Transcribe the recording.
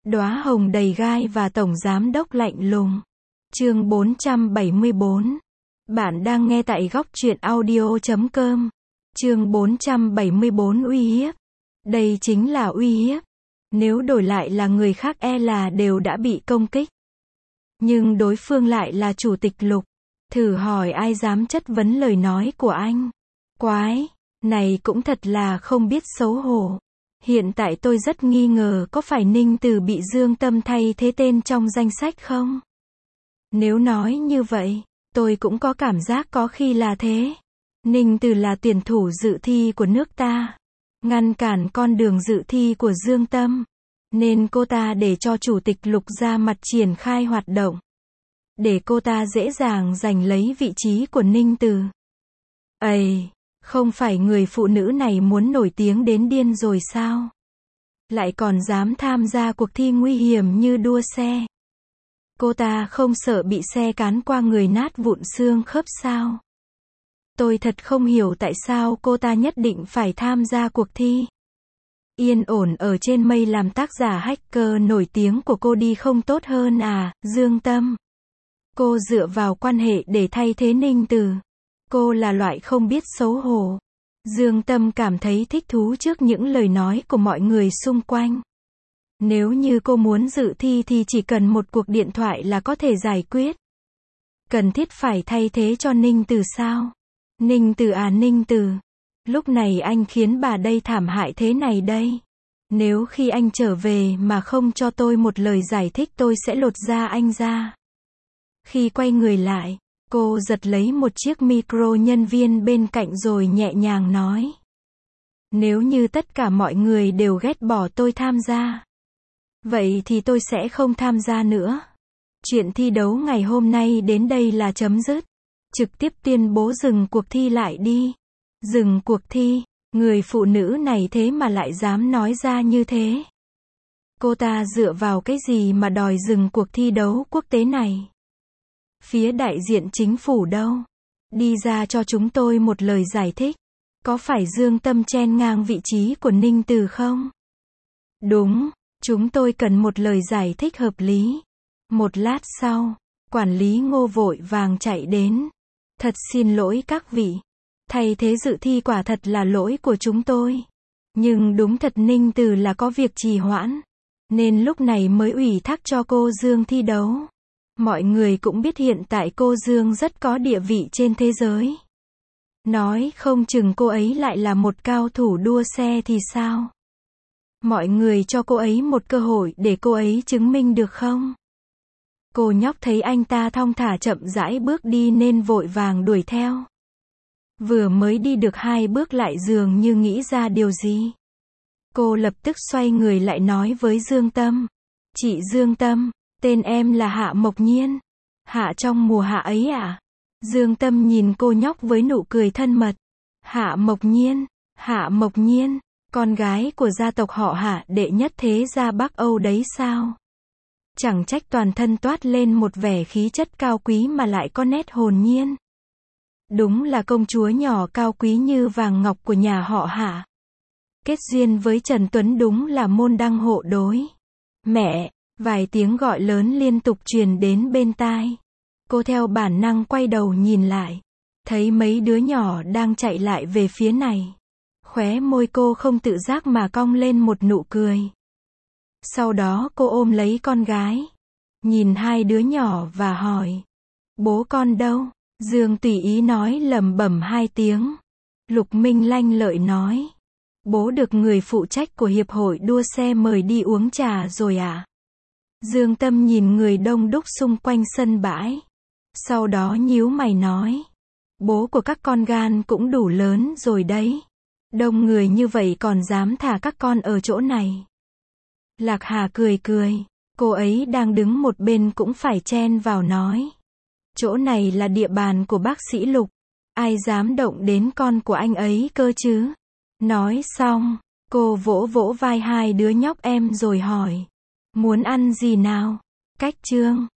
Đóa hồng đầy gai và tổng giám đốc lạnh lùng. Chương 474. Bạn đang nghe tại góc truyện audio.com. Chương 474 uy hiếp. Đây chính là uy hiếp. Nếu đổi lại là người khác e là đều đã bị công kích. Nhưng đối phương lại là chủ tịch Lục. Thử hỏi ai dám chất vấn lời nói của anh. Quái, này cũng thật là không biết xấu hổ. Hiện tại tôi rất nghi ngờ có phải Ninh Từ bị Dương Tâm thay thế tên trong danh sách không? Nếu nói như vậy, tôi cũng có cảm giác có khi là thế. Ninh Từ là tuyển thủ dự thi của nước ta. Ngăn cản con đường dự thi của Dương Tâm. Nên cô ta để cho chủ tịch Lục ra mặt triển khai hoạt động. Để cô ta dễ dàng giành lấy vị trí của Ninh Từ. Ây, không phải người phụ nữ này muốn nổi tiếng đến điên rồi sao? Lại còn dám tham gia cuộc thi nguy hiểm như đua xe. Cô ta không sợ bị xe cán qua người nát vụn xương khớp sao? Tôi thật không hiểu tại sao cô ta nhất định phải tham gia cuộc thi. Yên ổn ở trên mây làm tác giả hacker nổi tiếng của cô đi không tốt hơn à, Dương Tâm? Cô dựa vào quan hệ để thay thế Ninh Từ. Cô là loại không biết xấu hổ. Dương Tâm cảm thấy thích thú trước những lời nói của mọi người xung quanh. Nếu như cô muốn dự thi thì chỉ cần một cuộc điện thoại là có thể giải quyết. Cần thiết phải thay thế cho Ninh Từ sao? Ninh Từ à, Ninh Từ. Lúc này anh khiến bà đây thảm hại thế này đây. Nếu khi anh trở về mà không cho tôi một lời giải thích tôi sẽ lột da anh ra. Khi quay người lại, cô giật lấy một chiếc micro nhân viên bên cạnh rồi nhẹ nhàng nói. Nếu như tất cả mọi người đều ghét bỏ tôi tham gia, vậy thì tôi sẽ không tham gia nữa. Chuyện thi đấu ngày hôm nay đến đây là chấm dứt. Trực tiếp tuyên bố dừng cuộc thi lại đi. Dừng cuộc thi, người phụ nữ này thế mà lại dám nói ra như thế. Cô ta dựa vào cái gì mà đòi dừng cuộc thi đấu quốc tế này? Phía đại diện chính phủ đâu? Đi ra cho chúng tôi một lời giải thích. Có phải Dương Tâm chen ngang vị trí của Ninh Từ không? Đúng, chúng tôi cần một lời giải thích hợp lý. Một lát sau, quản lý Ngô vội vàng chạy đến. Thật xin lỗi các vị. Thay thế dự thi quả thật là lỗi của chúng tôi. Nhưng đúng thật Ninh Từ là có việc trì hoãn. Nên lúc này mới ủy thác cho cô Dương thi đấu. Mọi người cũng biết hiện tại cô Dương rất có địa vị trên thế giới. Nói không chừng cô ấy lại là một cao thủ đua xe thì sao? Mọi người cho cô ấy một cơ hội để cô ấy chứng minh được không? Cô nhóc thấy anh ta thong thả chậm rãi bước đi nên vội vàng đuổi theo. Vừa mới đi được 2 bước lại dường như nghĩ ra điều gì. Cô lập tức xoay người lại nói với Dương Tâm. Chị Dương Tâm, tên em là Hạ Mộc Nhiên. Hạ trong mùa hạ ấy à? Dương Tâm nhìn cô nhóc với nụ cười thân mật. Hạ Mộc Nhiên, con gái của gia tộc họ Hạ đệ nhất thế gia Bắc Âu đấy sao? Chẳng trách toàn thân toát lên một vẻ khí chất cao quý mà lại có nét hồn nhiên. Đúng là công chúa nhỏ cao quý như vàng ngọc của nhà họ Hạ. Kết duyên với Trần Tuấn đúng là môn đăng hộ đối. Mẹ, vài tiếng gọi lớn liên tục truyền đến bên tai. Cô theo bản năng quay đầu nhìn lại. Thấy mấy đứa nhỏ đang chạy lại về phía này. Khóe môi cô không tự giác mà cong lên một nụ cười. Sau đó cô ôm lấy con gái. Nhìn 2 đứa nhỏ và hỏi. Bố con đâu? Dương tùy ý nói lẩm bẩm 2 tiếng. Lục Minh lanh lợi nói. Bố được người phụ trách của hiệp hội đua xe mời đi uống trà rồi à? Dương Tâm nhìn người đông đúc xung quanh sân bãi. Sau đó nhíu mày nói. Bố của các con gan cũng đủ lớn rồi đấy. Đông người như vậy còn dám thả các con ở chỗ này. Lạc Hà cười cười. Cô ấy đang đứng một bên cũng phải chen vào nói. Chỗ này là địa bàn của bác sĩ Lục. Ai dám động đến con của anh ấy cơ chứ? Nói xong, cô vỗ vỗ vai 2 đứa nhóc em rồi hỏi. Muốn ăn gì nào? Cách chương